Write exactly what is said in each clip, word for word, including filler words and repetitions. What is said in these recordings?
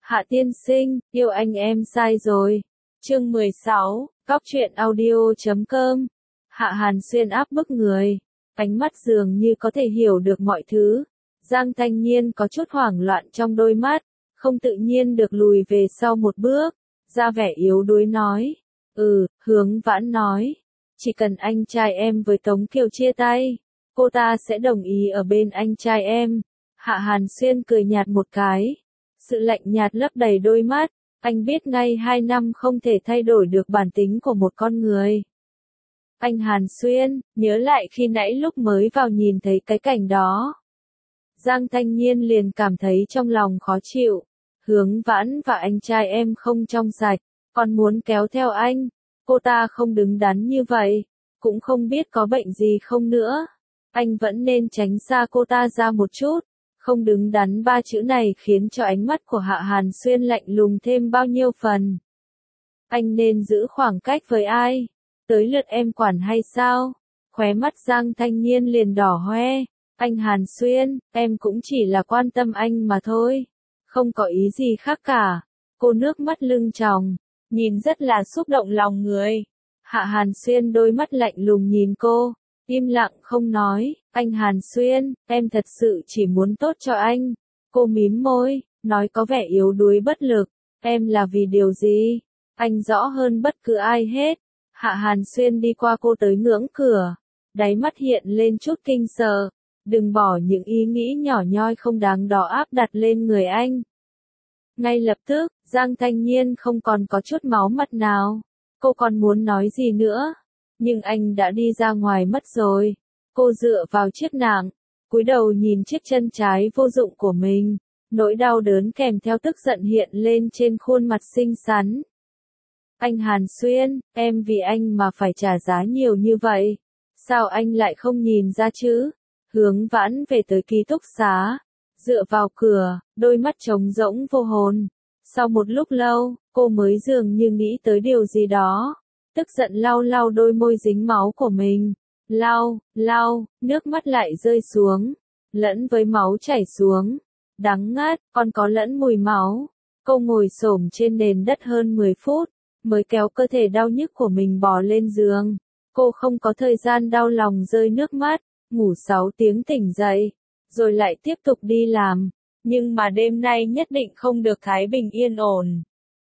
Hạ tiên sinh, yêu anh em sai rồi. Chương mười sáu, Góc truyện audio chấm com. Hạ Hàn Xuyên áp bức người, ánh mắt dường như có thể hiểu được mọi thứ. Giang Thanh Nhiên có chút hoảng loạn trong đôi mắt, không tự nhiên được lùi về sau một bước, ra vẻ yếu đuối nói. Ừ, Hướng Vãn nói, chỉ cần anh trai em với Tống Kiều chia tay, cô ta sẽ đồng ý ở bên anh trai em. Hạ Hàn Xuyên cười nhạt một cái, sự lạnh nhạt lấp đầy đôi mắt, anh biết ngay hai năm không thể thay đổi được bản tính của một con người. Anh Hàn Xuyên, nhớ lại khi nãy lúc mới vào nhìn thấy cái cảnh đó. Giang Thanh Nhiên liền cảm thấy trong lòng khó chịu, Hướng Vãn và anh trai em không trong sạch, còn muốn kéo theo anh, cô ta không đứng đắn như vậy, cũng không biết có bệnh gì không nữa. Anh vẫn nên tránh xa cô ta ra một chút. Không đứng đắn ba chữ này khiến cho ánh mắt của Hạ Hàn Xuyên lạnh lùng thêm bao nhiêu phần. Anh nên giữ khoảng cách với ai? Tới lượt em quản hay sao? Khóe mắt Giang Thanh Nhiên liền đỏ hoe. Anh Hàn Xuyên, em cũng chỉ là quan tâm anh mà thôi. Không có ý gì khác cả. Cô nước mắt lưng tròng, nhìn rất là xúc động lòng người. Hạ Hàn Xuyên đôi mắt lạnh lùng nhìn cô, im lặng không nói. Anh Hàn Xuyên, em thật sự chỉ muốn tốt cho anh. Cô mím môi, nói có vẻ yếu đuối bất lực. Em là vì điều gì? Anh rõ hơn bất cứ ai hết. Hạ Hàn Xuyên đi qua cô tới ngưỡng cửa, đáy mắt hiện lên chút kinh sợ. Đừng bỏ những ý nghĩ nhỏ nhoi không đáng đó áp đặt lên người anh. Ngay lập tức, Giang Thanh Nhiên không còn có chút máu mặt nào. Cô còn muốn nói gì nữa, nhưng anh đã đi ra ngoài mất rồi. Cô dựa vào chiếc nạng, cúi đầu nhìn chiếc chân trái vô dụng của mình, nỗi đau đớn kèm theo tức giận hiện lên trên khuôn mặt xinh xắn. Anh Hàn Xuyên, em vì anh mà phải trả giá nhiều như vậy, sao anh lại không nhìn ra chứ? Hướng Vãn về tới ký túc xá, dựa vào cửa, đôi mắt trống rỗng vô hồn. Sau một lúc lâu, cô mới dường như nghĩ tới điều gì đó, tức giận lau lau đôi môi dính máu của mình. Lau, lau, nước mắt lại rơi xuống, lẫn với máu chảy xuống, đắng ngắt, còn có lẫn mùi máu. Cô ngồi xổm trên nền đất hơn mười phút, mới kéo cơ thể đau nhức của mình bò lên giường. Cô không có thời gian đau lòng rơi nước mắt, ngủ sáu tiếng tỉnh dậy, rồi lại tiếp tục đi làm. Nhưng mà đêm nay nhất định không được thái bình yên ổn.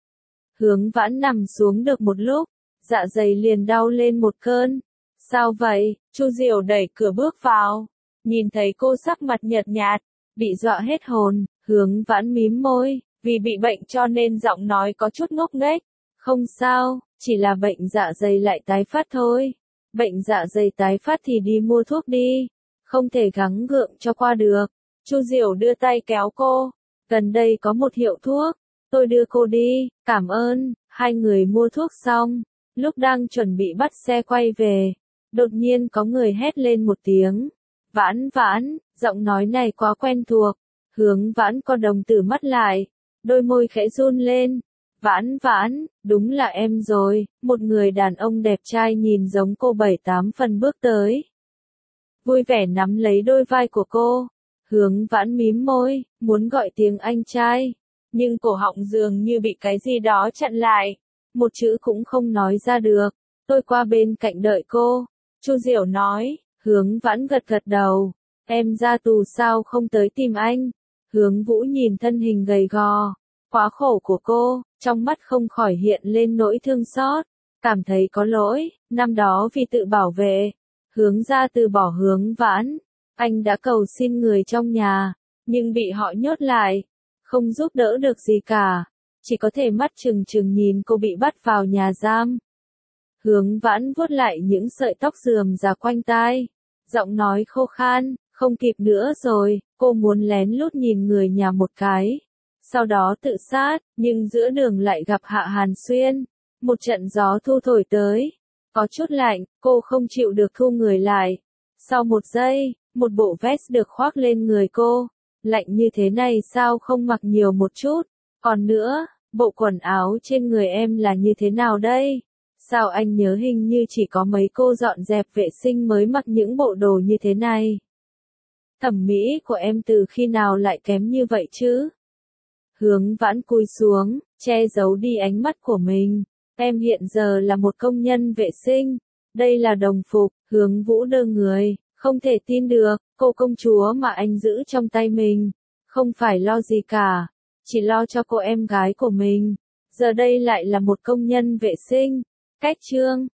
Hướng Vãn nằm xuống được một lúc, dạ dày liền đau lên một cơn. Sao vậy? Chu Diệu đẩy cửa bước vào, nhìn thấy cô sắc mặt nhợt nhạt, bị dọa hết hồn. Hướng Vãn mím môi, vì bị bệnh cho nên giọng nói có chút ngốc nghếch. Không sao, chỉ là bệnh dạ dày lại tái phát thôi. Bệnh dạ dày tái phát thì đi mua thuốc đi, không thể gắng gượng cho qua được. Chu Diệu đưa tay kéo cô, gần đây có một hiệu thuốc, tôi đưa cô đi, cảm ơn. Hai người mua thuốc xong, lúc đang chuẩn bị bắt xe quay về, đột nhiên có người hét lên một tiếng. Vãn Vãn, giọng nói này quá quen thuộc. Hướng Vãn co đồng tử mắt lại, đôi môi khẽ run lên. Vãn Vãn, đúng là em rồi. Một người đàn ông đẹp trai nhìn giống cô bảy tám phần bước tới, vui vẻ nắm lấy đôi vai của cô. Hướng Vãn mím môi, muốn gọi tiếng anh trai, nhưng cổ họng dường như bị cái gì đó chặn lại, một chữ cũng không nói ra được. Tôi qua bên cạnh đợi cô, Chu Diệu nói. Hướng Vãn gật gật đầu. Em ra tù sao không tới tìm anh? Hướng Vũ nhìn thân hình gầy gò, quá khổ của cô, trong mắt không khỏi hiện lên nỗi thương xót, cảm thấy có lỗi. Năm đó vì tự bảo vệ, Hướng gia từ bỏ Hướng Vãn. Anh đã cầu xin người trong nhà, nhưng bị họ nhốt lại, không giúp đỡ được gì cả, chỉ có thể mắt trừng trừng nhìn cô bị bắt vào nhà giam. Hướng Vãn vuốt lại những sợi tóc rườm rà quanh tai, giọng nói khô khan, không kịp nữa rồi. Cô muốn lén lút nhìn người nhà một cái, sau đó tự sát, nhưng giữa đường lại gặp Hạ Hàn Xuyên. Một trận gió thu thổi tới, có chút lạnh, cô không chịu được thu người lại. Sau một giây, một bộ vest được khoác lên người cô. Lạnh như thế này sao không mặc nhiều một chút? Còn nữa, bộ quần áo trên người em là như thế nào đây? Sao anh nhớ hình như chỉ có mấy cô dọn dẹp vệ sinh mới mặc những bộ đồ như thế này? Thẩm mỹ của em từ khi nào lại kém như vậy chứ? Hướng Vãn cúi xuống, che giấu đi ánh mắt của mình. Em hiện giờ là một công nhân vệ sinh. Đây là đồng phục. Hướng Vũ đơ người, không thể tin được, cô công chúa mà anh giữ trong tay mình. Không phải lo gì cả, chỉ lo cho cô em gái của mình. Giờ đây lại là một công nhân vệ sinh. Cách chương